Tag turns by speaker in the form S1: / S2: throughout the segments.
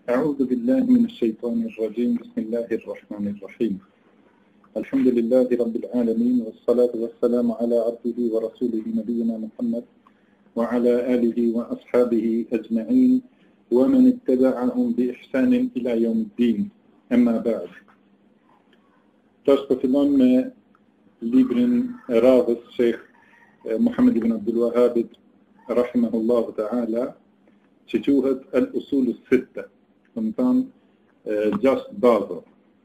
S1: أعوذ بالله من الشيطان الرجيم بسم الله الرحمن الرحيم الحمد لله رب العالمين والصلاة والسلام على عبده ورسوله نبينا محمد وعلى آله وأصحابه أجمعين ومن اتبعهم بإحسان إلى يوم الدين أما بعد تستفيدون من librin e radhës Sheikh Muhammed ibn Abdul Wahhab rahimahullahu ta'ala që quhet Al-Usul Sitta, do të thonë 6 baza.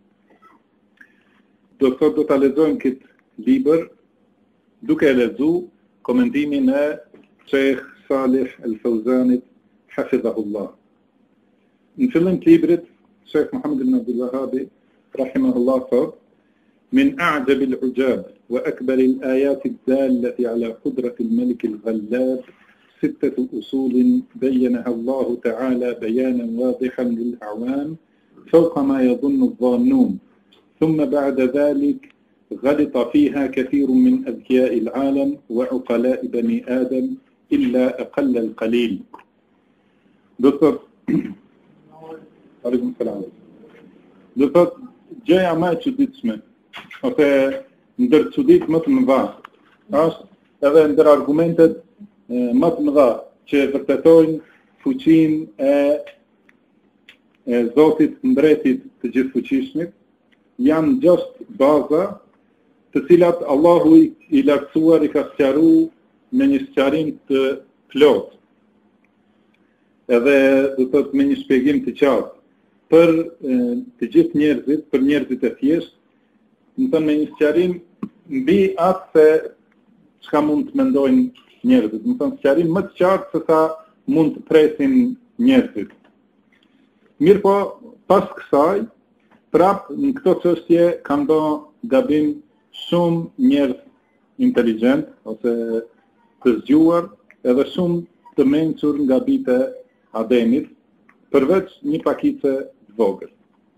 S1: Do ta lexojmë këtë libër duke e lexuar komentimin e Sheikh Salih Al-Fawzanit hafidhahullah. Në fillim të librit Sheikh Muhammed ibn Abdul Wahhab rahimahullah thotë من أعجب العجاب وأكبر الآيات الدالة على قدرة الملك الغلاب 6 أصول بينها الله تعالى بيانا واضحا للأعوام فوق ما يظن الظانون ثم بعد ذلك غلط فيها كثير من أذكياء العالم وعقلاء بني آدم إلا أقل القليل. دكتور عليكم السلام. دكتور جاي ما تشديتسمه ose ndër çudit më të mëdha është edhe ndër argumentet më të mëdha që vërtetojnë fuqinë e Zotit mbretit të gjithfuqishmit janë 6 baza të cilat Allahu i lartësuar i ka sqaruar me një sqarim të plot edhe do të thotë me një shpjegim të qartë për të gjithë njerëzit, për njerëzit e thjeshtë, më thënë me një sqarim mbi atë se çka mund të mendojnë njerëzit, më thënë sqarim më të qartë se sa mund të presin njerëzit. Mirë po, pas kësaj, prap në këto çështje kanë bërë gabim shumë njerëz inteligjent ose të zgjuar, edhe shumë të mençur nga bite Ademit, përveç një pakice të vogël.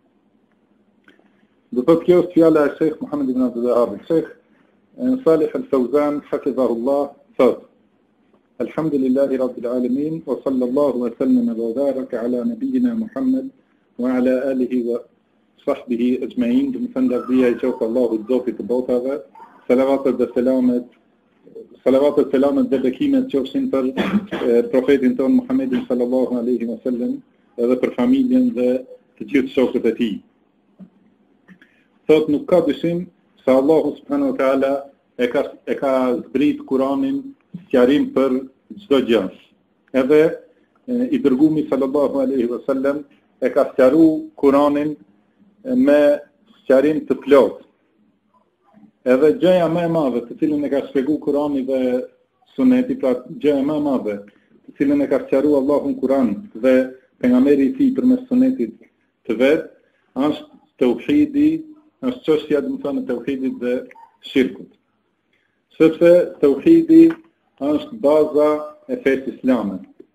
S1: Do thotë kjo është fjala e Sheikh Muhammed ibn Abdul Wahhab. Sheikh Salih Al-Fawzan hafidhahullah thotë: Alhamdulillahi Rabbil Alamin wa sallallahu wa sallama wa baraka ala nabiyyina Muhammad wa ala alihi wa sahbihi ajma'in. Do të thënë lavdia e qoftë Allahut Zotit të botave, salavatet dhe selamet dhe bekimet qofshin për profetin ton Muhammedin sallallahu alaihi wasallam edhe për familjen dhe të gjithë shokët e tij. Thot nuk ka dyshim se Allahu subhanahu wa taala e ka zbrit Kur'anin sqarim për çdo gjë. Edhe i dërguari sallallahu alaihi wasallam e ka sqaruar Kur'anin me sqarim të plot. Edhe gjëja më e madhe të cilën e ka shpjeguar Kur'ani dhe Suneti, pra gjëja më e madhe të cilën e ka sqaruar Allahu në Kur'an dhe pejgamberi i tij përmes Sunetit të vet, është tauhidi, është çështja do të thonë tauhidit dhe shirkut. Sepse tauhidi është baza e fesë islame.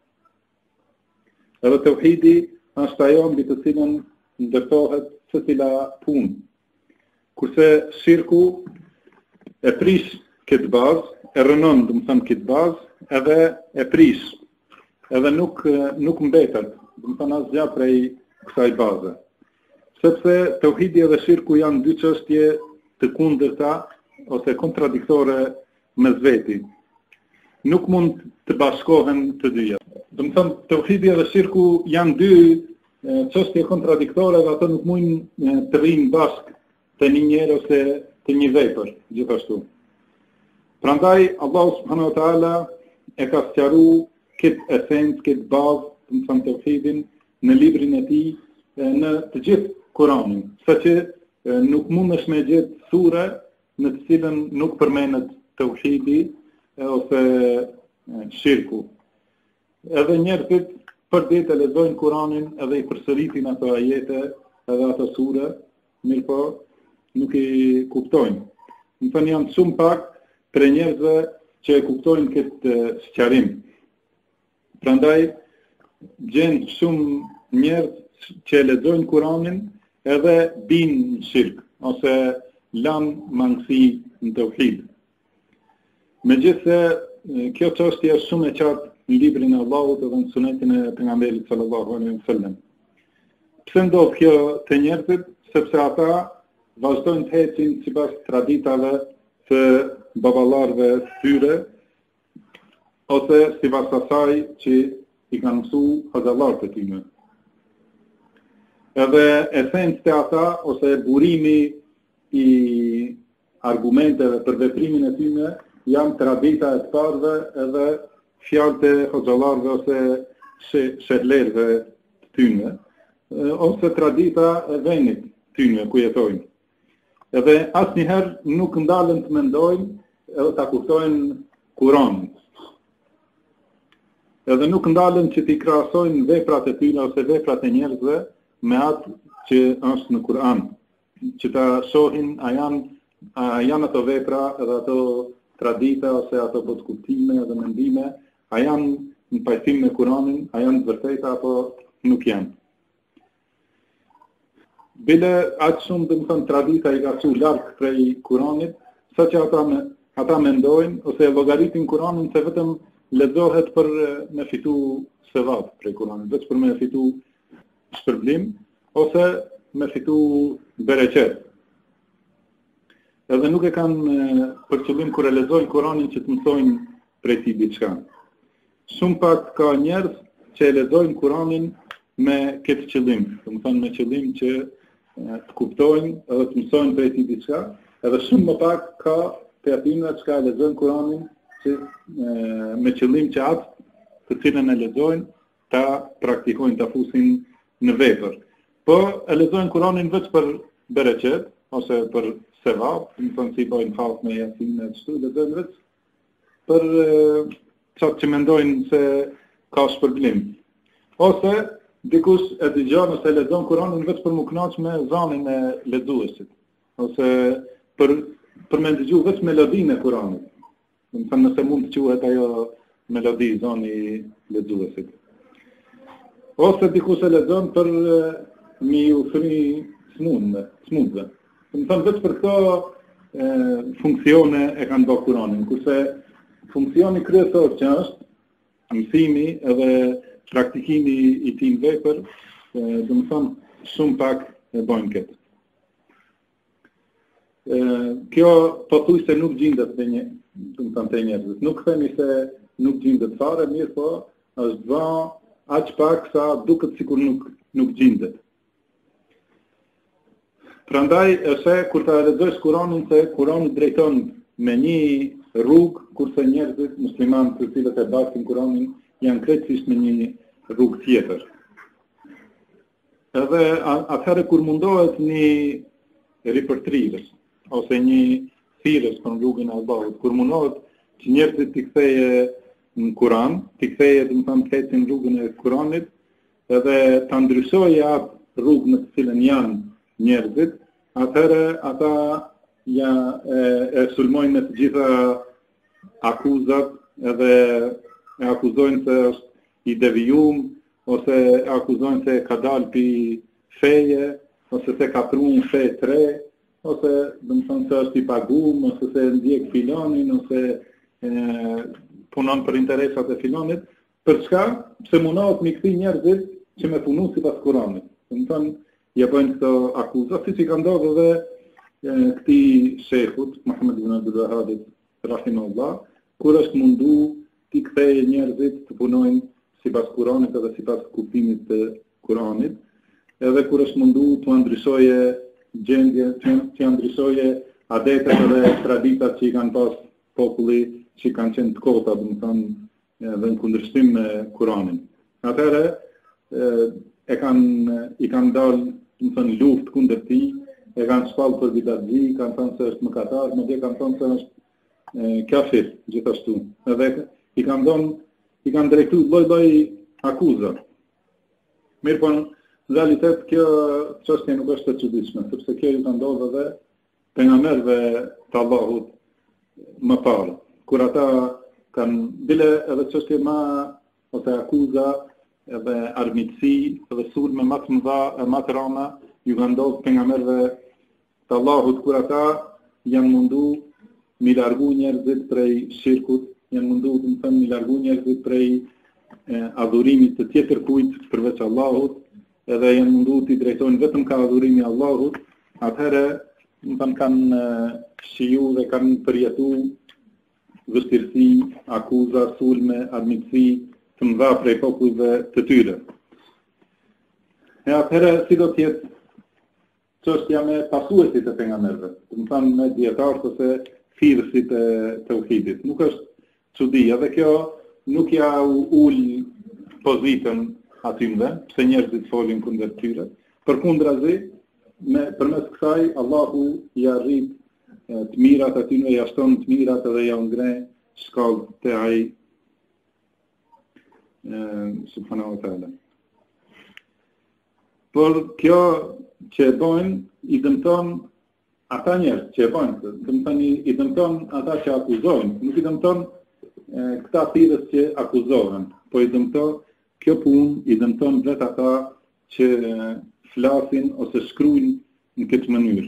S1: Edhe tauhidi është ajo mbi të cilën ndërtohet secila punë. Kurse shirku e prish këtë bazë, e rënon do të thonë këtë bazë, edhe e prish, edhe nuk mbetet, do të thonë asgjë prej kësaj baze. Sepse tauhidi dhe shirku janë 2 çështje të kundërta ose kontradiktore mes veti. Nuk mund të bashkohen të dyja. Do të thonë tauhidi dhe shirku janë 2 çështje kontradiktore dhe ato nuk mundin të rrinë bashkë të një njerë ose të një vepër, gjithashtu. Prandaj Allahu subhanahu wa taala e ka sqaruar këtë esencë, këtë bazë, do të thonë tauhidin në librin e tij në të gjithë Kur'anin, saqë nuk mundesh me gjetë sure në të cilën nuk përmendet tauhidi ose shirku. Edhe njerëzit për ditë lexojnë Kur'anin edhe i përsëritin ato ajete edhe ato sure, mirë po nuk i kuptojnë. Më thënë janë shumë pak për njerëzve që e kuptojnë këtë sqarim. Prandaj gjen shumë njerëz që lexojnë Kur'anin edhe binë në shirk, ose lanë mangësi në tauhid. Megjithse kjo çështje është shumë e qartë në librin e Allahut dhe në sunetin e pejgamberit sallallahu alaihi wasallam. pse ndodh kjo te njerëzit? Sepse ata vazhdojnë të ecin sipas traditave të baballarëve të tyre, ose sipas asaj që i kanë mësuar hoxhallarët e tyre. Edhe esencë të ata, ose burimi i argumenteve për veprimin e tyre, janë tradita e të parëve edhe fjalët e hoxhallarëve ose shehlerëve të tyre, ose tradita e vendit tyre ku jetojnë. Edhe asnjëherë nuk ndalen të mendojnë edhe ta kuptojnë Kur'anin. Edhe nuk ndalen që t'i krahasojnë veprat e tyre ose veprat e njerëzve me atë që është në Kur'an, që ta shohin a janë ato vepra edhe ato tradita ose ato kuptime edhe mendime, a janë në pajtim me Kur'anin, a janë të vërteta apo nuk janë. Bile aq shumë domethënë tradita i ka çu larg prej Kur'anit, saqë ata mendojnë ose llogaritin Kur'anin se vetëm lexohet për me fitu sevap prej Kur'anit, vetëm për me fitu shpërblim ose me fitu bereqet. Edhe nuk e kanë për qëllim kur e lexojnë Kur'anin që të mësojnë prej tij diçka. Shumë pak ka njerëz që e lexojnë Kur'anin me këtë qëllim, domethënë me qëllim që të kuptojnë edhe të mësojnë prej tij diçka, edhe shumë më pak ka të atyre që e lexojnë Kur'anin që me qëllim që atë të cilën e lexojnë ta praktikojnë, ta fusin në vepër. Po e lexojnë Kur'anin vetëm për bereqet ose për sevap, domethënë si bojnë halk me Yasin e çtu, lexojnë vetëm për çfarë që mendojnë se ka shpërblim. Ose dikush e dëgjon ose lexon Kur'anin vetëm për mu kënaq me zanin e lexuesit, ose për me dëgju vetëm melodinë e Kur'anit. Domethënë nëse mund të quhet ajo melodi zani i lexuesit. Ose dikush e lexon për mi u thëni smundve. Domethënë vetëm për këto funksione e kanë bërë Kur'anin, kurse funksioni kryesor që është mësimi edhe praktikimi i tij në vepër, domethënë shumë pak e bojnë këtë. Kjo pothuajse nuk gjendet te njerëzit. Nuk themi se nuk gjendet fare, mirë po është vë aq pak sa duket sikur nuk gjendet. Prandaj është kur ta lexosh Kur'anin se Kur'ani drejton me një rrugë, kurse njerëzit muslimanë të cilët e basin Kur'anin janë krejtësisht me një rrugë tjetër. Edhe atëherë kur mundohet një ripërtrirës ose një thirrës për rrugën e Allahut, kur mundohet që njerëzit t'i ktheje në Kur'an, t'i ktheje domethënë të ecin rrugën e Kur'anit, edhe ta ndryshojë atë rrugë në të cilën janë njerëzit, atëherë ata e sulmojnë me të gjitha akuzat edhe e akuzojnë se është i devijum, ose e akuzojnë se ka dalë pi feje, ose se ka pru në fe tre, ose domethënë se është i pagum, ose se ndjek filanin, ose punon për interesat e filanit. Për çka? Pse mundohet mi kthi njerëzit që me punu sipas Kuranit. Domethënë ja bëjnë këto akuza, siç i ka ndodhur edhe këtij shehut Muhammed ibn Abdul Wahhab rahimahullah, kur është mundu t'i kthejë njerëzit të punojnë sipas Kuranit edhe sipas kuptimit të Kuranit, edhe kur është mundu të ndryshoje gjendje, të ndryshoje adetet dhe traditat që i kanë pas populli që kanë qenë të kota, domethënë edhe në kundërshtim me Kuranin. Atëherë i kanë dalë domethënë luftë kundër tij, e kanë shpallë për bidatxhi, kanë thënë se është mëkatar, madje kanë thënë se është kafir gjithashtu. Edhe i kanë drejtuar lloj-lloj akuza. Mirë po, në realitet kjo çështje nuk është e çuditshme, sepse kjo i ka ndodhur edhe pejgamberëve të Allahut më parë, kur ata kanë bile edhe çështje më ose akuza edhe armiqësi edhe sulme më të mëdha e më të rënda ju kanë ndodhur pejgamberëve të Allahut, kur ata janë mundu mi largu njerëzit prej shirkut, janë mundu mi largu njerëzit prej adhurimit të tjetër kujt përveç Allahut, edhe janë mundu t'i drejtojnë vetëm ka adhurimi Allahut, atëherë kanë shiju dhe kanë përjetu vështirësi, akuza, sulme, armiqësi të mëdha prej popujve të tyre. E atëherë si do t'jetë çështja me pasuesit e pejgamberëve, me dietarët ose thirrësit e tauhidit. Nuk është çudi, edhe kjo nuk ja ul pozitën atyre, pse njerëzit folin kundër tyre. Përkundrazi, përmes kësaj Allahu i arrit të mirat atyre, ja shton të mirat edhe ja ngre shkallë te ai subhanahu wa taala. Por kjo që e bojnë, i dëmton ata njerëz që e bojnë, i dëmton ata që akuzojnë, nuk i dëmton këta thirrës që akuzohen, po i dëmton kjo punë, i dëmton vetë ata që flasin ose shkruajnë në këtë mënyrë.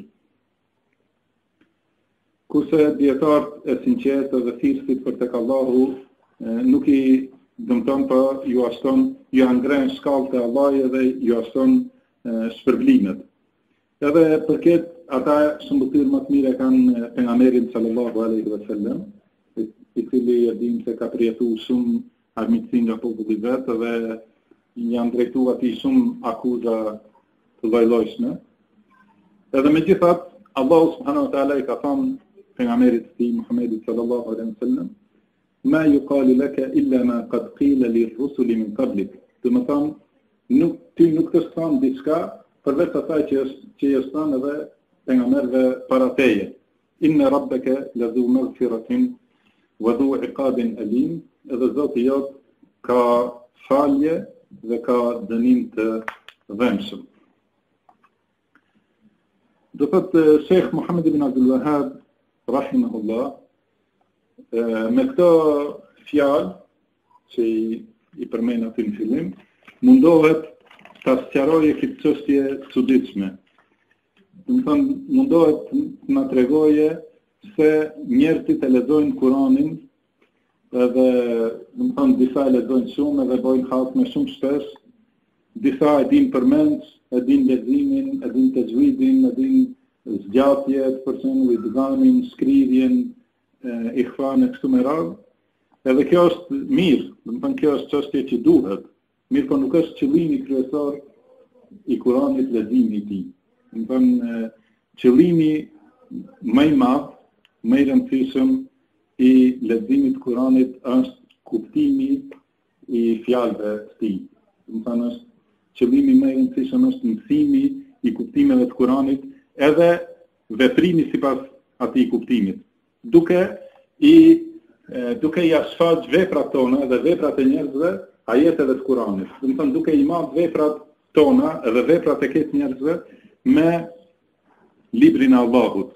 S1: Kurse dietarët e sinqertë dhe thirrësit për tek Allahu nuk i dëmton, po ju ashton, ju angren shkallët e Allahut dhe ju ashton shpërblimet. Edhe përket ata shëmbëtyr më të mire kanë pejgamberin sallallahu alaihi wasallam, i cili e dim se ka përjetu shumë armiqësi nga populli vetë dhe janë drejtu atij shumë akuza të lloj-llojshme. Edhe megjithatë, Allahu subhanahu wa taala i ka thënë pejgamberit të tij Muhamedit sallallahu alaihi wasallam: "Ma yuqalu laka illa ma qad qila lir-rusuli min qablik." Do të thonë, ti nuk të thon diçka përveç asaj që është thënë edhe pejgamberëve para teje. Inna rabbaka ladhu maghfiratin wa dhu iqabin alim. Edhe Zoti jot ka falje dhe ka dënim të dhëmshëm. Do thotë Sheikh Muhammad ibn Abdul Wahhab rahimahullah, me këto fjalë që i përmend aty në fillim, mundohet ta sqarojë këtë çështje të çuditshme. Mundohet të na tregoje se njerëzit e lexojnë Kur'anin edhe disa e lexojnë shumë edhe bojnë hatme shumë shpesh, disa e din përmend, e din leximin, e din tajwidin, e din zgjatjet, për shembull idgamin, shkrirjen, ikhfan e kështu me radhë. Edhe kjo është mirë, kjo është çështje që duhet. Mirë, po nuk është qëllimi kryesor i Kuranit leximi i tij. Qëllimi më i madh, më i rëndësishëm i leximit të Kuranit është kuptimi i fjalëve të tij. Është qëllimi më i rëndësishëm është mësimi i kuptimeve të Kuranit edhe veprimi sipas atij kuptimit. Duke i shfaq veprat tona dhe veprat e njerëzve ajeteve të Kuranit. Duke i marrë veprat tona edhe veprat e këtyre njerëzve me librin e Allahut.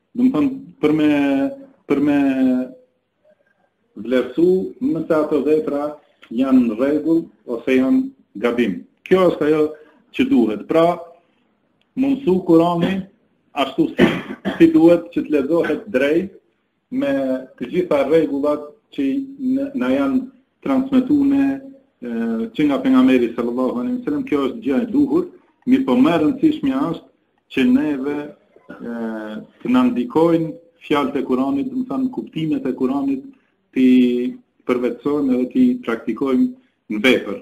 S1: Për me vlerësu nëse ato vepra janë në rregull ose janë gabim. Kjo është ajo që duhet. Pra, mësu Kurani ashtu si duhet që të lexohet drejt me të gjitha rregullat që na janë transmetuar që nga pejgamberi sallallahu alaihi wasallam. Kjo është gjë e duhur, mirë po më e rëndësishme është që neve të na ndikojnë fjalët e Kuranit, kuptimet e Kuranit, ti përvetësojmë edhe ti praktikojmë në vepër.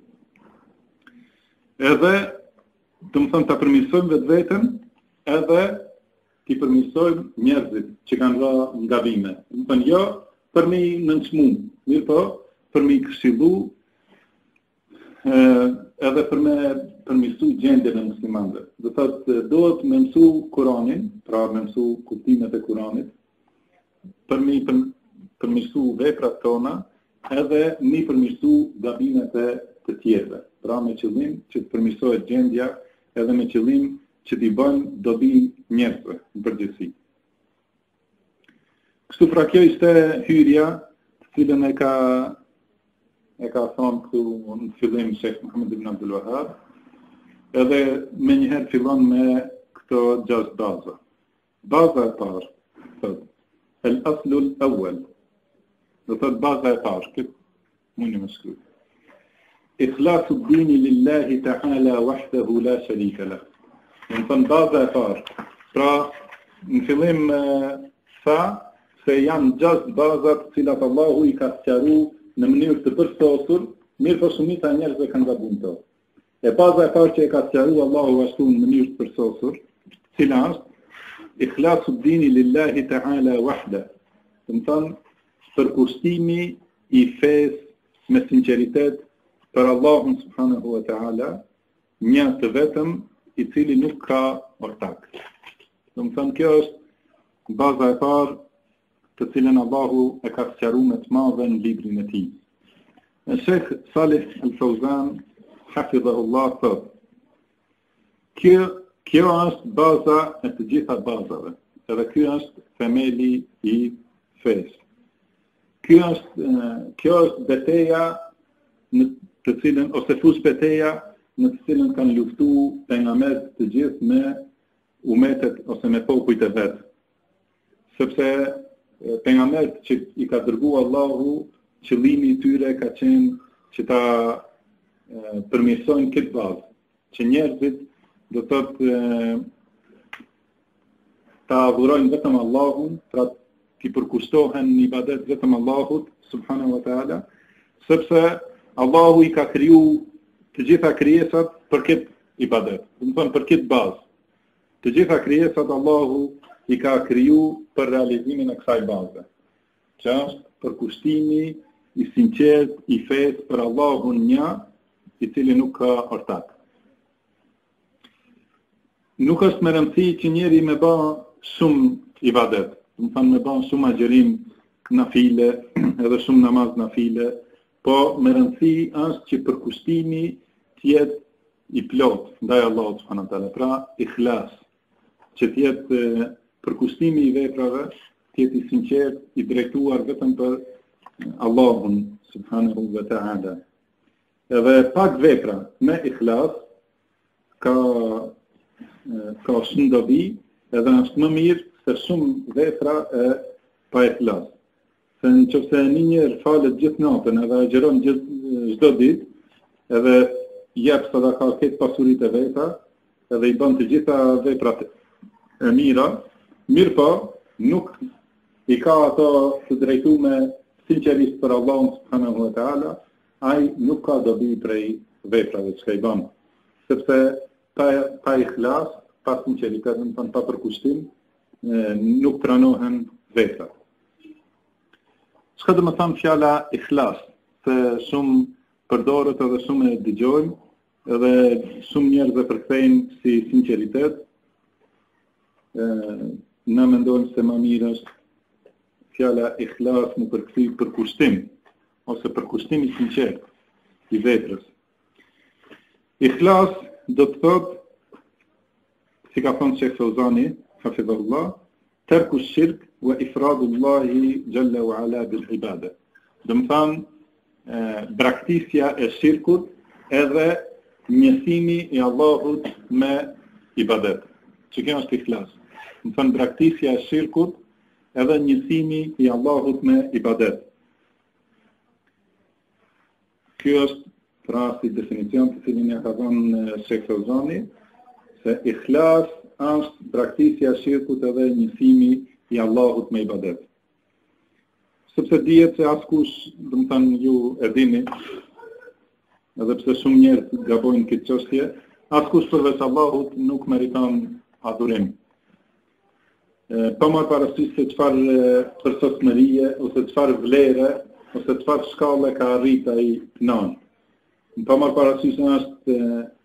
S1: Edhe, ta përmirësojmë vetveten, edhe ti përmirësojmë njerëzit që kanë rënë në gabime. Jo për me nënçmu, mirë po për me këshillu, edhe për me përmirësu gjendjen e muslimanëve. Do thotë duhet me mësu Kur'anin, pra me mësu kuptimet e Kur'anit, për me përmirësu veprat tona, edhe me përmirësu gabimet e të tjerëve. Pra me qëllim që të përmirësohet gjendja, edhe me qëllim që t'i bëjnë dobi njerëzve në përgjithësi. Kështu pra kjo ishte hyrja, të cilën e ka thonë këtu në fillim Sheikh Muhammad ibn Abdul Wahhab, edhe me njëherë fillon me këto 6 baza. Baza e parë, thotë, el-aslu al-awwal. Do thotë baza e parë, këtë mundi më shkruaj. ikhlasu dini lillahi ta'ala wahdahu la sharika lah. Në thënë baza e parë. Pra, në fillim tha se janë 6 bazat cilat Allahu i ka sqaruar në mënyrë të përsosur, mirë po shumica e njerëzve kanë gabuar to. E baza e parë që e ka sqaruar Allahu ashtu në mënyrë të përsosur, cila është ikhlasu dini lillahi ta'ala wahda. Do të thonë përkushtimi i fesë me sinqeritet për Allahun subhanahu wa ta'ala, një të vetëm i cili nuk ka ortak. Do të thonë kjo është baza e parë të cilën Allahu e ka sqaruar me të madhe në librin e tij. Sheikh Salih Al-Fawzan hafidhahullah thot: Kjo është baza e të gjitha bazave, edhe ky është themeli i fesë. Kjo është beteja në të cilën ose fushbeteja në të cilën kanë luftuar pejgamberët të gjithë me umetet ose me popujt e vet. Sepse pejgamberët që i ka dërguar Allahu, qëllimi i tyre ka qenë që ta përmirësojnë këtë bazë, që njerëzit do të ta adhurojnë vetëm Allahun, pra t'i përkushtohen në ibadet vetëm Allahut subhanahu wa ta'ala, sepse Allahu i ka kriju të gjitha krijesat për këtë ibadet, do të thonë për këtë bazë. Të gjitha krijesat Allahu i ka kriju për realizimin e kësaj baze, që është përkushtimi i sinqert i fesë për Allahun një, i cili nuk ka ortak. Nuk është me rëndësi që njeri me ba shumë ibadet, do të thonë me ba shumë agjerim nafile, edhe shumë namaz nafile, po me rëndësi është që përkushtimi t'jetë i plot ndaj Allahut subhanahu wa taala, pra ikhlas, që t'jetë përkushtimi i veprave, t'jetë i sinqert, i drejtuar vetëm për Allahun subhanahu wa taala. Edhe pak vepra me ikhlas ka shumë dobi, edhe është më mirë se shumë vepra e pa ikhlas. Se në qofse një njerë falet gjithë natën edhe agjeron çdo ditë, edhe jep sadaka këtë pasurit e veta, edhe i bën të gjitha veprat e mira, mirë po, nuk i ka ato të drejtuar sinqerisht për Allahun subhanahu wa taala, ai nuk ka dobi prej veprave që i bën. Sepse pa ikhlas, pa sinqeritet, pa përkushtim, nuk pranohen veprat. Çka do të them fjala ikhlas, se shumë përdoret edhe shumë e dëgjojmë, edhe shumë njerëz e përkthejnë si sinqeritet. Na mendojmë se më mirë është fjala ikhlas më përkthej përkushtim, ose përkushtim i sinqert i veprës. Ikhlas do të thotë, si ka thonë Sheikh Fawzani, hafidhahullah, terku shirk wa ifradullahi jalla wa ala bil ibada. Do të thonë braktisja e shirkut edhe njësimi i Allahut me ibadet. Që kjo është ikhlas. Do të thonë braktisja e shirkut edhe njësimi i Allahut me ibadet. Kjo është pra si definicion të cilin ja ka dhënë Sheikh Fawzani, se ikhlas është braktisja e shirkut edhe njësimi i Allahut me ibadet. Sepse dihet se askush, do të thënë ju e dini, edhe pse shumë njerëz gabojnë këtë çështje, askush përveç Allahut nuk meriton adhurim. Pa marrë parasysh se çfarë përsosmërie, ose çfarë vlere, ose çfarë shkallë ka arrit ai kënaq. Pa marrë parasysh se është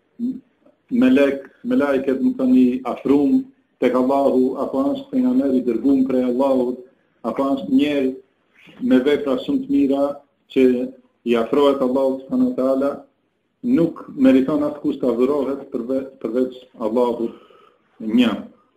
S1: melekët më thënë i afrum tek Allahu, apo është pejgamber i dërguar prej Allahut, apo është njerëz me vepra shumë të mira që i afrohet Allahut subhanahu wa taala, nuk meriton askush të adhurohet përveç Allahut një.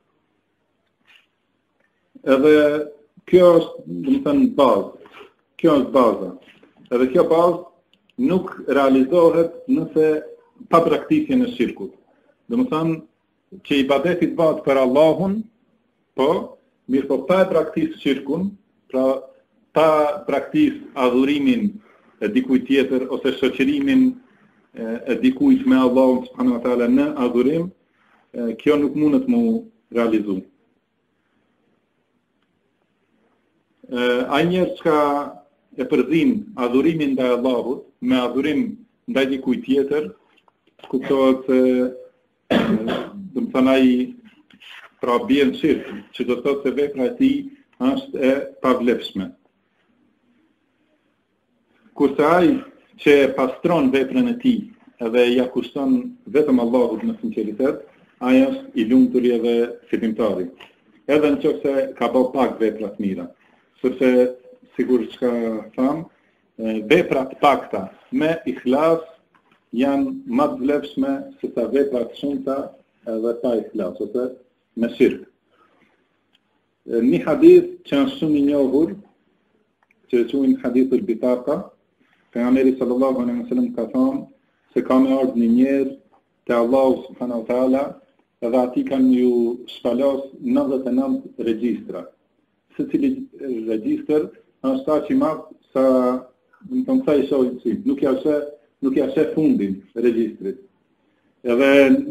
S1: Edhe kjo është, do të thënë, bazë. Kjo është baza. Edhe kjo bazë nuk realizohet nëse pa praktikën e shirkut. Do të thënë që ibadeti bëhet për Allahun, po, mirë po pa praktikë shirkun, pra pa praktikë adhurimin e dikujt tjetër ose shoqërimin e dikujt me Allahun subhanahu wa taala në adhurim, kjo nuk mundet mu realizu. Ai njerëz që e përzin adhurimin ndaj Allahut me adhurim ndaj dikujt tjetër, kuptohet se ai pra bie në shirk, që do të thotë se vepra e tij është e pavlefshme. Kurse ai që pastron veprën e tij edhe ja kushton vetëm Allahut në sinqeritet, ai është i lumtur edhe fitimtari. Edhe nëse ka bërë pak vepra të mira, sepse sigur çka tham, veprat pakta me ihlas janë më të vlefshme se sa vepra të shumta edhe pa ihlas, ose me shirk. Një hadith që është shumë i njohur, që quhen hadithul bitaka, pejgamberi sallallahu alaihi wasallam ka thënë se ka me ardhur një njerëz te Allahu subhanahu wa taala, edhe ati kanë ju shpalos 99 regjistra. Secili regjistër është aq i madh sa sa i shohin si, nuk ja sheh fundin regjistrit. Edhe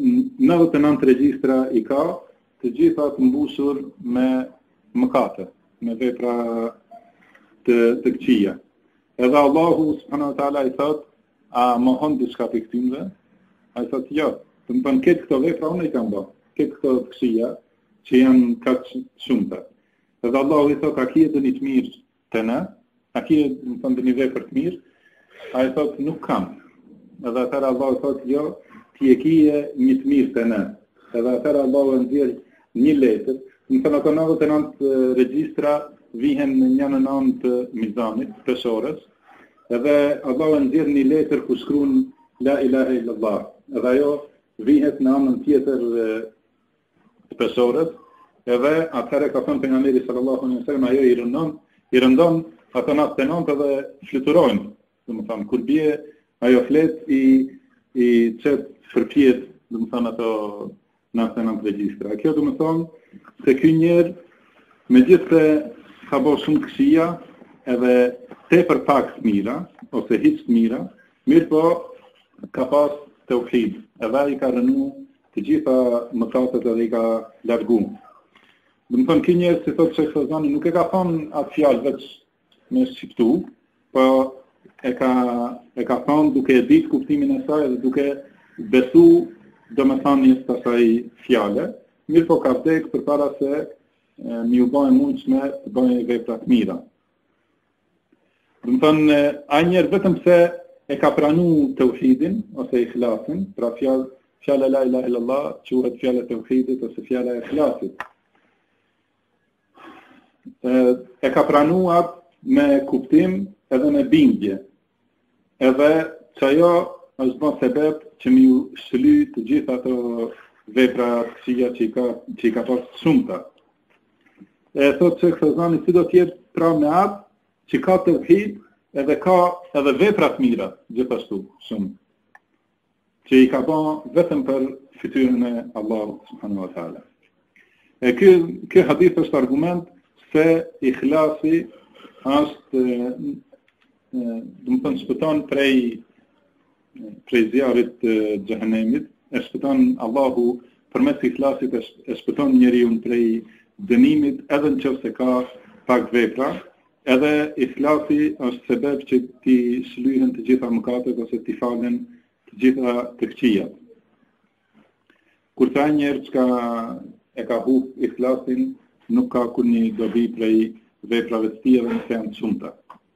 S1: 99 regjistra i ka, të gjitha të mbushur me mëkate, me vepra të këqija. Edhe Allahu subhanahu wa taala i thot, a mohon diçka për këtynve? Ai thot, jo. Të më thënë, këtë këto vepra unë i kam bërë, këtë këto të këqija që janë kaq shumëta. Edhe Allahu i thot, a kje dhe një të mirë të ne? A kje dhe një vepër të mirë? A i thot, nuk kam. Edhe atëra Allahu i thot, jo, ti e kje një të mirë të ne. Edhe atëra Allahu e nëzirë një letër. Më thënë, ato 99 regjistra vihen në një në nënë të mizanit, peshores. Edhe Allahu e nëzirë një letër ku shkruan La ilaha illallah. Edhe ajo vihet në anën tjetër të peshores, edhe atëherë ka thënë pejgamberi sallallahu alaihi wasallam, ajo i rëndon ato 99 edhe fluturojnë. Domethënë kur bie ajo flet i çet përpjet, domethënë ato 99 regjistra. Kjo domethënë se ky njerëz megjithse ka bërë shumë këqija, edhe tepër pak të mira ose hiç të mira, mirë po ka pas tauhid, edhe i ka rënu të gjitha mëkatet edhe i ka largu. Dëmë thënë, ky njerëz, si thotë Shekh Fozani, nuk e ka thonë atë fjalë veç me shqiptu, po e ka thonë duke e ditë kuptimin e saj dhe duke besu domethënies të asaj fjale, mirë po ka vdek përpara se mi u bëjë mundshme të bëjë vepra të mira. Dëmë thënë, ai njerëz vetëm se e ka pranu tauhidin ose ikhlasin, pra fjala la ilaha illallah quhet fjala e tauhidit ose fjala e ikhlasit. E ka pranuar me kuptim edhe me bindje. Edhe që ajo është bën sebeb që mi u shly të gjitha ato vepra të këqija që i ka pas shumëta. E thotë që Fozani si do tjetë pra me atë që ka tauhid, edhe ka edhe vepra të mira gjithashtu shumë, që i ka bën vetëm për fytyrën e Allahut subhanahu wa taala. Ky hadith është argument se ikhlasi është domethënë shpëton prej zjarrit të xhehenemit, e shpëton Allahu përmes ikhlasit, e shpëton njeriu prej dënimit edhe nëse ka pak vepra. Edhe ikhlasi është sebeb që ti shlyhen të gjitha mëkatet ose ti falen të gjitha të këqijat. Kur ta njerëz që e ka hup ikhlasin, nuk ka kur një dobi prej veprave të tij edhe nëse janë të shumta.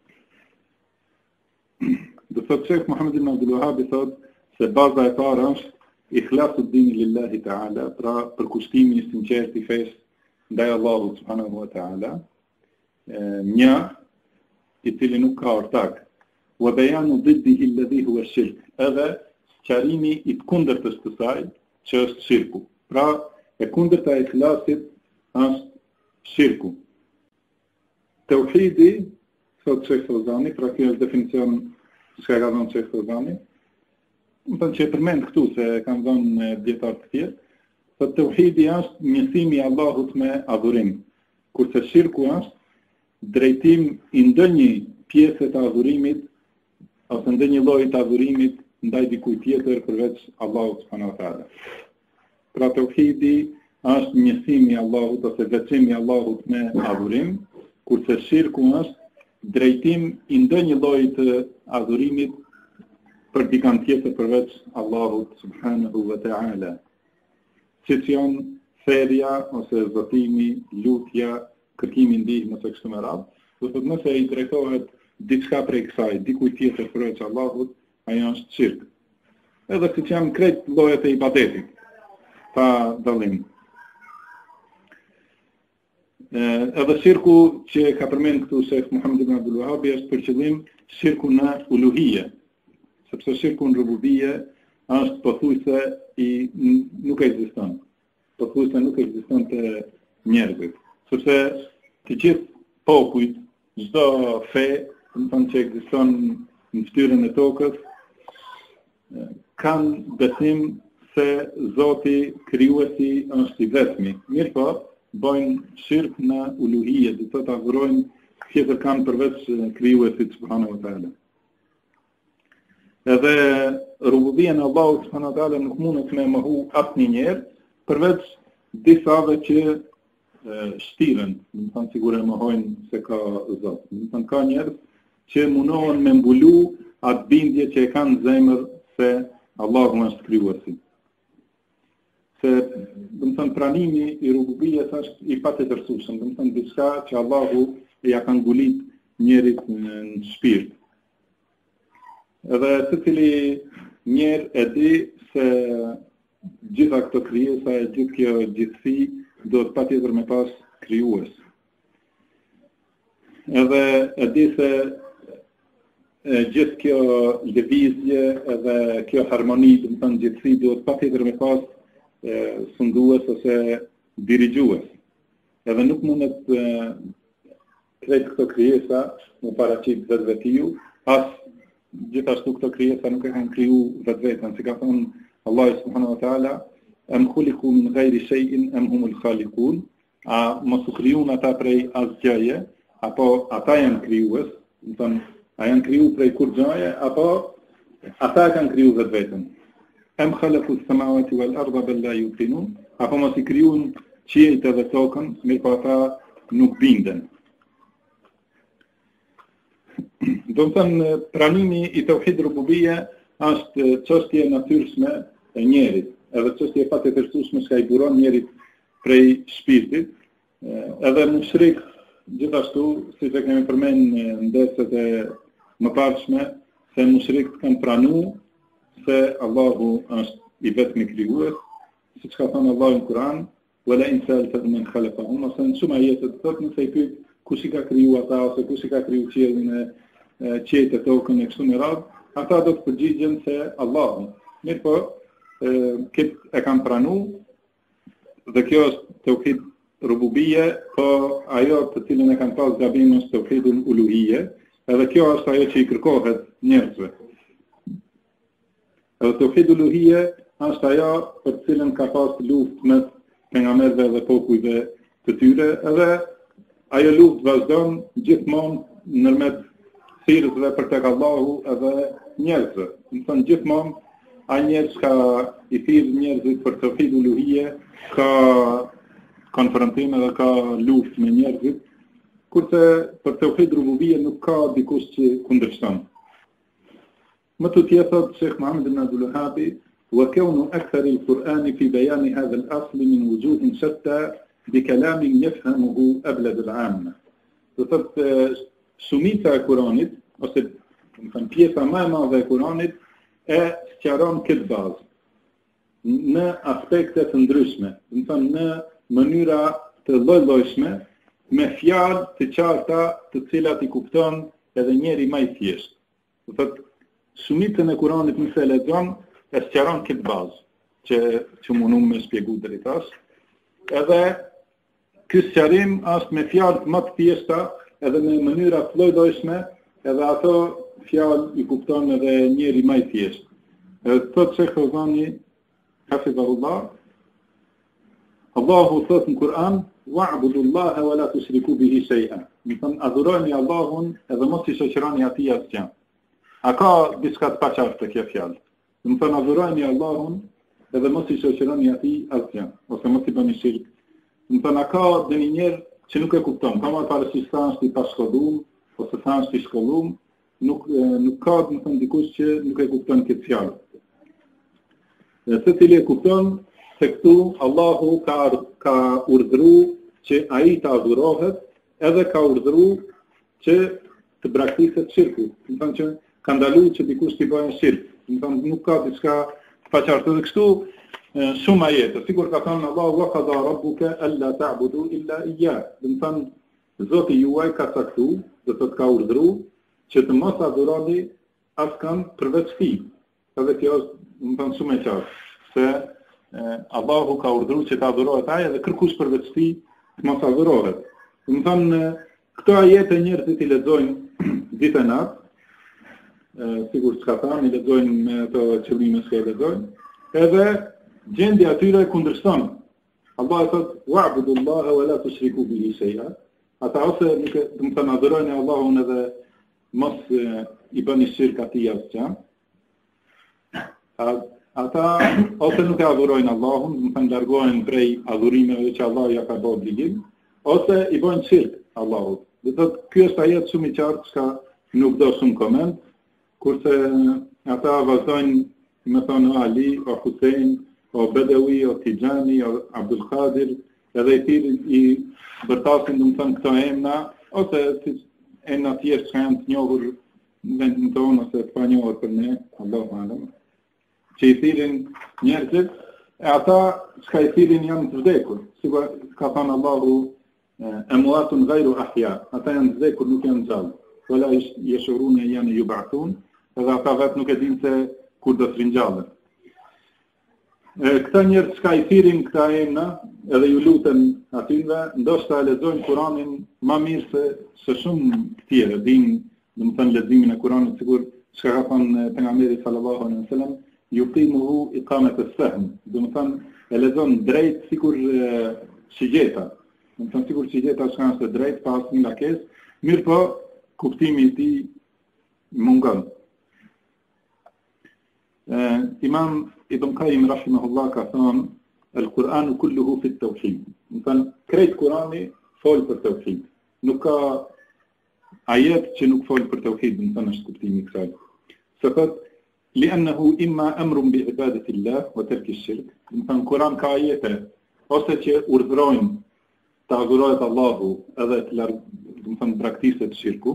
S1: Do thotë Sheikh Muhammad ibn Abdul Wahhab thotë se baza e parë është ikhlasu dini lillahi ta'ala, pra përkushtimi i sinqert i fesë ndaj Allahut subhanahu wa ta'ala. Një i cili nuk ka ortak, wa bayanu diddihi alladhi huwa ash-shirk, edhe qarimi i të kundërtës të saj, që është shirku. Pra, e kundërta e ikhlasit është shirku. Tauhidi, thotë Sheikh Fozani, pra kjo është definicion që ka dhënë Sheikh Fozani, më thënë që e përmend këtu se kam dhënë dietar të tjerë, thotë tauhidi është njësimi i Allahut me adhurim, kurse shirku është drejtim i ndonjë pjesë të adhurimit ose ndonjë lloji të adhurimit ndaj dikujt tjetër përveç Allahut subhanahu wa taala. Pra tauhidi është njësimi i Allahut ose veçimi i Allahut me adhurim, kurse shirku është drejtim i ndonjë lloji të adhurimit për dikant tjetër përveç Allahut subhanahu wa taala. Siç janë therja ose zotimi, lutja, kërkimi ndihmës ose kështu me radhë. Do thotë nëse i drejtohet diçka prej kësaj dikujt tjetër përveç Allahut, ajo është shirk. Edhe siç janë krejt llojet e ibadetit, pa dallim. Edhe shirku që ka përmend këtu Sheikh Muhammad ibn Abdul Wahhab është për qëllim shirku në uluhije, sepse shirku në rububije është pothuajse nuk ekziston. Pothuajse nuk ekziston te njerëzit, sepse të gjithë popujt, çdo fe, do të thonë që ekziston në fytyrën e tokës, kanë besim se Zoti krijuesi është i vetmi. Mirpo bojnë shirk në uluhije, do të thotë adhurojnë tjetër kanë përveç krijuesit subhanahu wa taala. Edhe rububia në Allahu subhanahu wa taala nuk mundet me mohu asnjëherë përveç disave që shtiren, do të thonë sigurisht e mohojnë se ka Zot. Do të thonë ka njerëz që mundohen me mbulu atë bindje që e kanë në zemër se Allahu është krijuesi. Se do të thonë pranimi i rububijes është i patjetërsueshëm, do të thonë diçka që Allahu ja ka ngulit njerit në shpirt. Edhe secili njerë e di se gjitha këto krijesa e gjithë kjo gjithësi do të patjetër me pas krijues. Edhe e di se gjithë kjo lëvizje edhe kjo harmoni, do të thonë gjithësi do të patjetër me pas sundues ose dirigjues. Edhe nuk mundet krejt këto krijesa në paraqit vetvetiu, as gjithashtu këto krijesa nuk e kanë kriju vetveten, si ka thënë Allah subhanahu wa taala, am khuliqu min ghairi shay'in am humul khaliqun, a mos u krijuan ata prej asgjëje, apo ata janë krijues, do të thonë a janë kriju prej kurrë, apo ata kanë kriju vetveten. Am khalaqu as-samawati wal arda bal la yuqinun, apo mos i krijuan qiejt edhe tokën, mirë po ata nuk binden. Do të thënë pranimi i tauhid rububie është çështje natyrshme e njerit, edhe çështje patjetërsueshme që i buron njerit prej shpirtit, edhe mushrik gjithashtu, siç e kemi përmendur në ndërset e mëparshme, se mushrikët kanë pranuar se Allahu është i vetmi krijues, siç ka thënë Allahu në Kur'an, wala in sa'alta man khalaqahum, ose në shumë ajete të thotë nëse i pyet kush i ka kriju ata, ose kush i ka kriju qiellin e qiejt e tokën e kështu me radhë, ata do të përgjigjen se Allahu. Mirë po, këtë e kanë pranu, dhe kjo është tauhid rububie, po ajo të cilën e kanë pas gabim është tauhidul uluhie, edhe kjo është ajo që i kërkohet njerëzve. Edhe tauhidul uluhie është ajo për të cilën ka pas luftë mes pejgamberëve dhe popujve të tyre, edhe ajo luftë vazhdon gjithmonë ndërmjet thirrësve për tek Allahu edhe njerëzve. Do të thonë gjithmonë ai njerëz ka i thirr njerëzit për tauhid uluhie, ka konfrontime dhe ka luftë me njerëzit, kurse për tauhid rububie nuk ka dikush që kundërshton. Më të tjetër Sheikh Muhammad ibn Abdul Wahhab وكون أكثر القرآن في بيان هذا الأصل من وجوه شتى بكلام يفهمه أبلد العامة. Shumica e Kuranit, ose pjesa më e madhe e Kuranit, e sqaron këtë bazë në aspekte të ndryshme, në mënyra të lloj-llojshme, me fjalë të qarta, të cilat i kupton edhe njeri më i thjeshtë. Do thotë, shumicën e Kuranit nëse e lexon, e sqaron këtë bazë, që mundum me shpjegu deri tash. Edhe ky sqarim është me fjalë më të thjeshta, edhe me mënyra të lloj-llojshme, edhe ato fjalë i kupton edhe njeri më i thjeshtë. Edhe thotë Sheikh Fawzani, hafizahullah, Allahu thotë në Kur'an, wa'budullaha wa la tushriku bihi shay'an. Do të adhuroni Allahun edhe mos i shoqëroni atij asgjë. A ka diçka të paqartë kjo fjalë? Më thënë adhurojni Allahun edhe mos I shoqëroni atij asgjë, ose mos I bëni shirk. Më thënë a ka dëni njerë që nuk e kupton, ka marrë parasysh sa është I pashkollum, ose sa është I shkollum, nuk ka më thënë dikush që nuk e kupton këtë fjalë. Dhe se cili e kupton se këtu Allahu ka urdhëru që ai të adhurohet, edhe ka urdhëru që të braktiset shirku. Më thënë që ka ndaluar që dikush t'i bëjë shirk. Më thënë nuk ka diçka të paqartë. Dhe kështu shumë ajete. Sigur ka thënë Allahu wa qada rabbuka alla ta'budu illa iyyah. Dhe më thënë Zoti juaj ka caktuar, do të ka urdhëruar që të mos adhuroni askën përveç tij. Edhe kjo është, më thënë, shumë e qartë, se Allahu ka urdhëruar që të adhurohet ai dhe kërkush përveç tij të mos adhurohet. Më thënë, këto ajete njerëzit I lexojnë ditë e natë, sigur çka thamë, I lexojnë me ato qëllime që I lexojnë, edhe gjendja atyre kundërshton. Allah e thotë: "Wa'budullaha wa la tushriku bihi shay'a." Ata ose nuk do të thënë adhurojnë Allahun edhe mos I bëni shirk atij asgjë. Ata ose nuk e adhurojnë Allahun, do të thënë largohen prej adhurimeve që Allah ja ka bërë obligim, ose I bëjnë shirk Allahut. Do thotë ky është ajet shumë I qartë që nuk do shumë koment, kurse ata vazhdojnë me thonë Ali, o Husein, o Bedewi, o Tijani, o Abdul Qadir, edhe I bërtasin do të thënë këto emra, ose si emra tjerë që janë të njohur në vendin tonë ose të panjohur për ne, Allahu alem, që I thirrin njerëzit, e ata çka I thirrin janë të vdekur. Sigur ka thënë Allahu: "Amwatun ghayru ahya", ata janë të vdekur, nuk janë gjallë. Wala yashuruna ayyana yub'athun, edhe ata vetë nuk e dinë se kur do të ringjallen. Këta njerëz që I thirrin këta emra, edhe ju lutem atyve, ndoshta lexojnë Kur'anin më mirë se shumë të tjerë, dinë, do të thënë leximin e Kur'anit, sigur çka ka thënë pejgamberi sallallahu alaihi wasallam, yuqimuhu iqamat as-sahm, do të thënë e lexon drejt sikur shigjeta. Do të thënë sikur shigjeta është drejt pa asnjë lakesë, mirë po kuptimi I tij mungon. Imam Ibn Qayyim rahimahullah ka thënë: "El-Kur'anu kulluhu fi at-tawhid." Do të thënë krejt Kur'ani fol për tauhid. Nuk ka ajet që nuk fol për tauhid, do të thënë është kuptimi I kësaj. Se thotë: "Li'annahu imma amrun bi'ibadati Allah wa tarki ash-shirk." Do të thënë Kur'an ka ajete ose që urdhërojnë të adhurohet Allahu edhe të do të thënë braktiset shirku.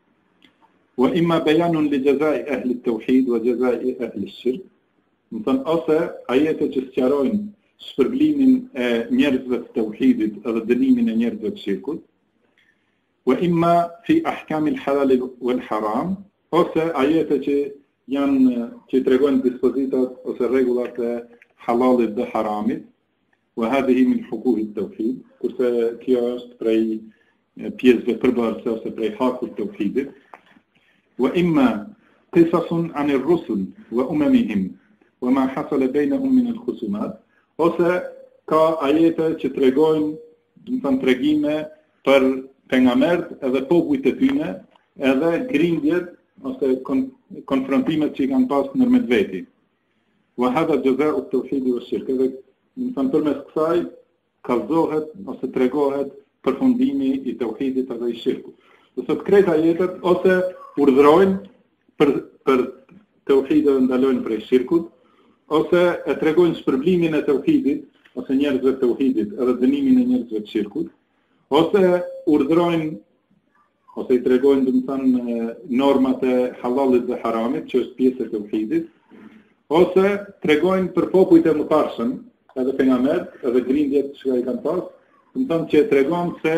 S1: Wa imma bayanun li jazaa'i ahli at-tauhid wa jazaa'i ahli ash-shirk. Do të thënë ose ajete që sqarojnë shpërblimin e njerëzve të tauhidit edhe dënimin e njerëzve të shirkut. Wa imma fi ahkam al-halal wal-haram, ose ajete që që tregojnë dispozitat ose rregullat e halalit dhe haramit. Wa hadhihi min huquq at-tauhid, kurse kjo është prej pjesëve përbërëse ose prej hakut të tauhidit. Wa imma qisasun an ar-rusul wa umamihim wa ma hasala bainahum min al-khusumat, ose ka ajete që tregojnë, do të thënë tregime për pejgamberët edhe popujt e tyre, edhe grindjet ose konfrontimet që I kanë pasur ndërmjet veti. Wa hadha jazaa'u at-tauhid wa ash-shirk. Edhe do të thënë përmes kësaj kallëzohet ose tregohet përfundimi I tauhidit edhe I shirkut. Do thotë krejt ajetet ose urdhërojnë për tauhidin dhe ndalojnë prej shirkut, ose e tregojnë shpërblimin e tauhidit ose njerëzve të tauhidit edhe dënimin e njerëzve të shirkut, ose urdhërojnë ose I tregojnë do të thënë normat e halalit dhe haramit, që është pjesë e tauhidit, ose tregojnë për popujt e mëparshëm, edhe pejgamberët, edhe grindjet që I kanë pas, do të thënë që tregon se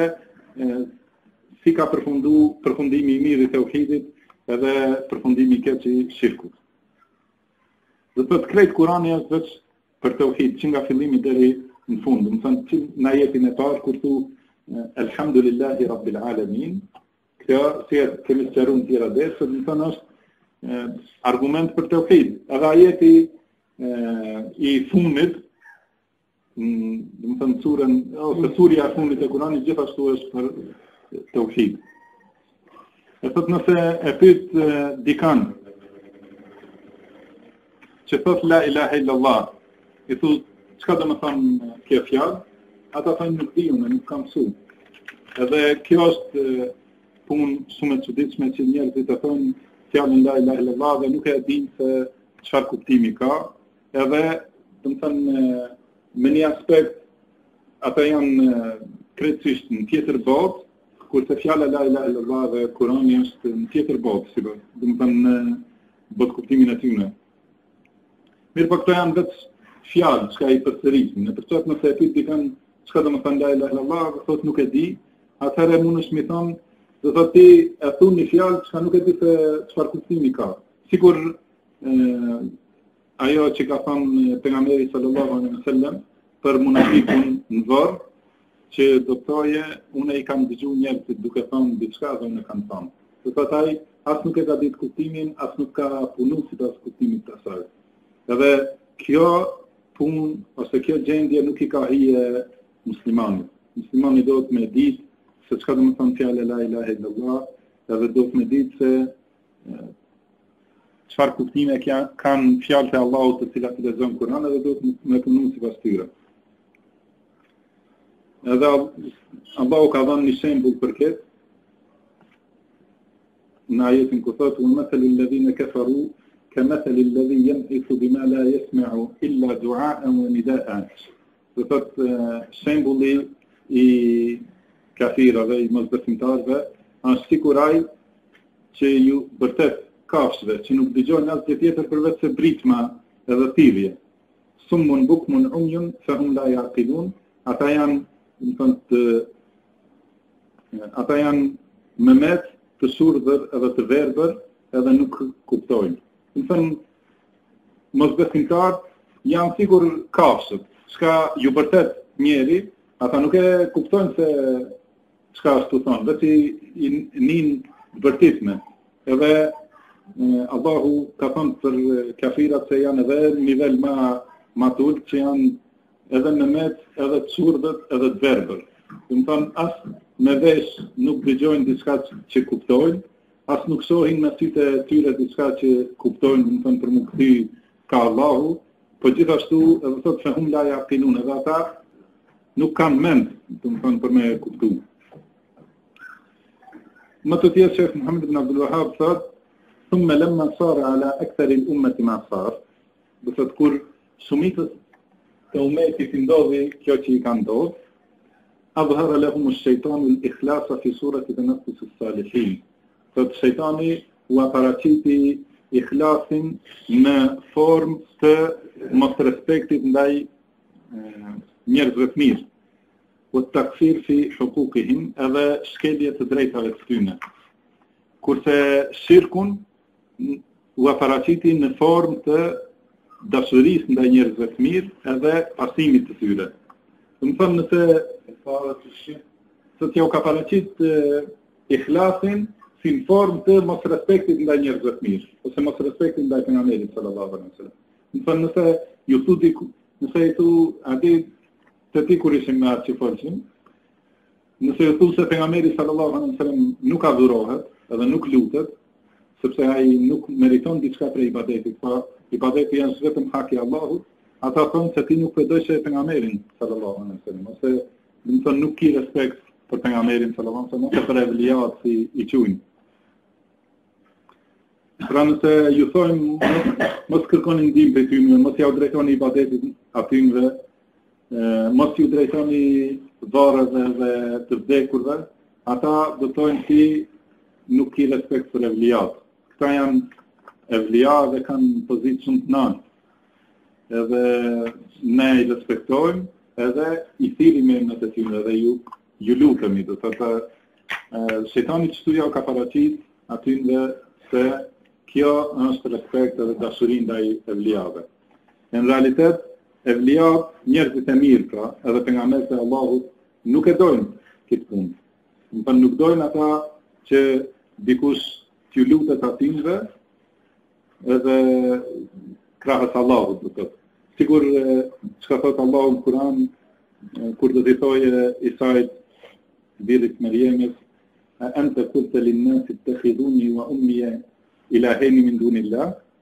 S1: si ka përfundimi I mirë I tauhidit edhe përfundimi I keq I shirkut. Do të thotë krejt Kurani është veç për tauhid, që nga fillimi deri në fund. Do të thënë në ajetin e parë kur thu Elhamdulillahi Rabbil Alamin, kjo si e kemi sqaruar në tjera derse, do të thënë është argument për tauhid. Edhe ajeti I fundit, do të thënë surën ose surja e fundit e Kuranit gjithashtu është për tauhid. E thotë nëse e pyet dikan që thot la ilaha illallah, i thu, çka do më thonë kjo fjalë? Ata thonë nuk di unë, nuk kam mësu. Edhe kjo është punë shumë e çuditshme që njerëzit e thonë fjalën la ilaha illallah dhe nuk e dinë se çfarë kuptimi ka. Edhe, do të thënë, me një aspekt ata janë krejtësisht në tjetër botë, kurse fjala la ilaha illallah dhe Kurani është në tjetër botë, si do të thënë në botë kuptimin e tyre. Mirë, po këto janë vetë fjalë që i përsërisin. Në përçat nëse e pyet dikën çka do të thënë la ilaha illallah, thotë nuk e di, atëherë mundesh mi thonë, do thotë ti e thon një fjalë që nuk e di se çfarë kuptimi ka. Sigur ajo që ka thënë pejgamberi sallallahu alaihi wasallam për munafikun në varr, që do të thoje, unë i kam dëgjuar njerëzit duke thënë diçka dhe unë kam thënë. Do thotë ai as nuk e ka ditë kuptimin, as nuk ka punuar sipas kuptimit të asaj. Edhe kjo punë ose kjo gjendje nuk i ka hije muslimanit. Muslimani do të me ditë se çka do të thonë fjala la ilaha illallah, edhe do të me ditë se çfarë kuptime kanë fjalët e Allahut të cilat i lexon Kur'an dhe do të me punu sipas tyre. Edhe Allahu ka dhënë një shembull për këtë në ajetin ku thotë وَمَثَلُ الَّذِينَ كَفَرُوا كَمَثَلِ الَّذِي يَنْعِسُ بِمَا لَا يَسْمَعُ إِلَّا دُعَاءً وَنِدَاءً. Do thotë shembulli i kafirëve, i mosbesimtarëve, është sikur ai që ju vërtet kafshëve që nuk dëgjojnë asgjë tjetër përveç se britma edhe thirrje. Summun bukmun umyun fahum la yaqilun. Ata janë mëmet të surdhër edhe të verbër edhe nuk kuptojnë. Do thënë mosbesimtarët janë sigur kafshët, çka ju vërtet njeri, ata nuk e kuptojnë se çka është të thonë, vetë i nin vërtitme. Edhe Allahu ka thënë për kafirat se janë edhe në nivel ma të ulët, që janë edhe mëmet, edhe të surdhët, edhe të verbër. Do thënë as me vesh nuk dëgjojnë diçka që kuptojnë, as nuk shohin me sytë e tyre diçka që kuptojnë, do thënë për më kthy ka Allahu, po gjithashtu edhe thotë fehum la yaqilun, edhe ata nuk kanë mend, do thënë për me kuptu. Më të tjerë Shekh Muhammed ibn Abdul Wahhab thotë, thumma lamma sara ala akthar al-ummah ma sar. Do thotë kur shumicës të umetit i ndodhi kjo që i ka ndodhur, أظهر لهم الشيطان الإخلاص في صورة تنفس الصالحين. Thotë shejtani u paraqiti ikhlasin në formë të mos respektit ndaj njerëzve të mirë. والتقصير في حقوقهم edhe shkelje të drejtave të tyre. Kurse shirkun u paraqiti në formë të dashurisë ndaj njerëzve të mirë edhe pasimit të tyre. Do të thonë se t'ja u ka paraqit ikhlasin si në formë të mos respektit ndaj njerëzve të mirë, ose mos respektit ndaj pejgamberit sallallahu alaihi wasallam. Do të thonë nëse i thu atë të ti kur ishim me atë që folshim, nëse ju thu se pejgamberi sallallahu alaihi wasallam nuk adhurohet edhe nuk lutet, sepse ai nuk meriton diçka për ibadetit, pa ibadeti janë vetëm haki i Allahut, ata thonë se ti nuk përdojshë pejgamberin sallallahu alaihi wasallam, ose do të thonë nuk ki respekt për pejgamberin sallallahu alaihi wasallam, ose për evlijat si i quajnë. Pra nëse ju thojmë mos kërkoni ndihmë prej tyre, mos ja u drejtoni ibadetit atyre, mos ju drejtoni varreve dhe të vdekurve, ata do të thonë ti nuk ki respekt për evlijat. Këta janë evlija dhe kanë pozitë shumë të lartë. Edhe ne i respektojmë, edhe i thirrimi në të tyre dhe ju lutemi, do thotë shejtani çtu ja ka paraqit atyre se kjo është respekt edhe dashuri ndaj evlijave. Në realitet evlijat, njerëzit e mirë pra, edhe pejgamberët e Allahut nuk e dojnë këtë punë. Nuk dojnë ata që dikush t'ju lutet atyre edhe krahas Allahut, do thotë. Sigur çka thot Allahu në Kur'an kur do t'i thojë Isait birit Mariamës, anta qulta lin-nasi ittakhiduni wa ummi ilahayn min dunillah,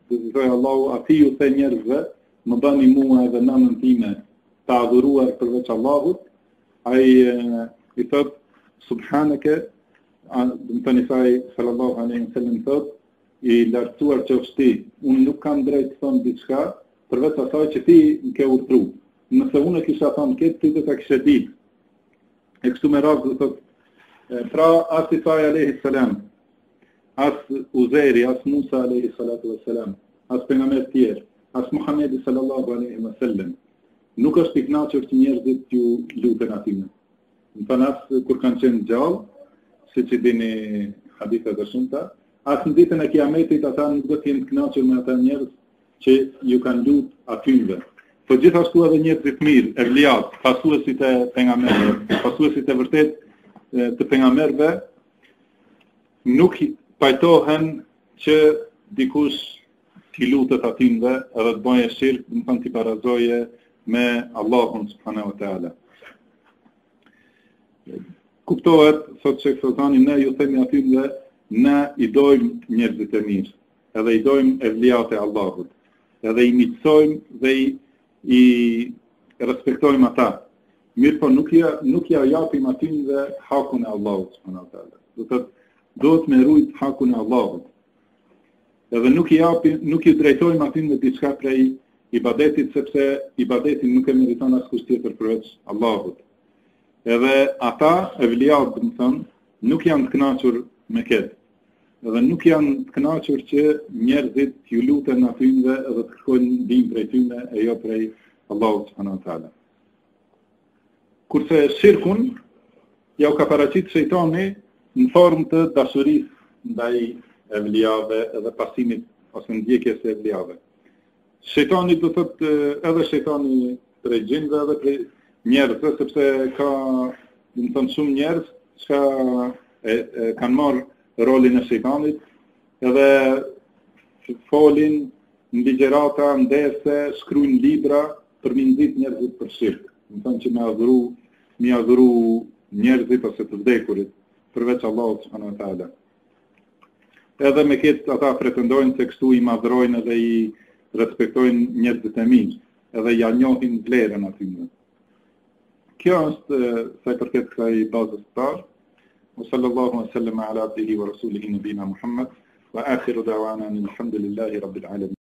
S1: do të thojë Allahu, ati ju the njerëzve, më bani mua edhe nënën time të adhuruar përveç Allahut, ai i thot subhaneke, do të thënë thaj sallallahu alaihi wasallam thot, i lartësuar qofsh ti, unë nuk kam drejt të them diçka përveç asaj që ti më ke urdhëruar. Nëse unë kisha thënë këtë, ti do ta kishe ditë. E kështu me radhë do thot, pra as Isa alayhi salam, as Uzeri, as Musa alayhi salatu wassalam, as pejgamber tjerë, as Muhamedi sallallahu alaihi wasallam, nuk është i kënaqur që njerëzit ju luten atij. Në panas kur kanë qenë gjallë, siç i dini hadithet e shumta, as në ditën e Kiametit ata nuk do të jenë të kënaqur me ata njerëz që ju kanë lutur atyve. Po gjithashtu edhe njerëzit mirë, evliat, pasuesit e pejgamberëve, pasuesit e vërtet të pejgamberëve, nuk pajtohen që dikush t'i lutet atyve edhe të bëjë shirk, do të thonë t'i barazoje me Allahun subhanahu wa taala. Kuptohet, thot Sheikh Sultani, ne ju themi atyve, ne i dojmë njerëzit e mirë, edhe i dojmë evliat e Allahut, edhe i miqësojmë dhe i respektojmë ata. Mirë po nuk ja japim atyve hakun e Allahut subhanahu wa taala. Do të duhet me rujt hakun e Allahut. Edhe nuk i drejtojmë atyve diçka prej ibadetit, sepse ibadetin nuk e meriton askush tjetër përveç Allahut. Edhe ata, evliat, do të thonë, nuk janë të kënaqur me këtë. Edhe nuk janë të kënaqur që njerëzit ju luten atyve edhe të kërkojnë ndihmë prej tyre e jo prej Allahut subhanahu wa taala. Kurse shirkun ja u ka paraqit shejtani në formë të dashurisë ndaj evliave edhe pasimit ose ndjekjes së evliave. Shejtani do thotë edhe shejtani prej gjinëve edhe prej njerëzve, sepse ka, do të thonë, shumë njerëz që kanë marrë rolin e shejtanit edhe folin në ligjërata, ndese, shkruajnë libra për mi nxit njerëzit për shirk. Do të thonë që mi adhuru njerëzit ose të vdekurit përveç Allahut subhanahu wa taala. Edhe me këtë ata pretendojnë se kështu i madhrojnë edhe i respektojnë njerëzit e mirë, edhe ja njohin vlerën atyre. Kjo është sa i përket kësaj bazës së parë. Sallallahu alaihi wa sallam ala abdihi wa rasulihi nabina Muhammad wa akhiru da'wana alhamdulillahi rabbil alamin.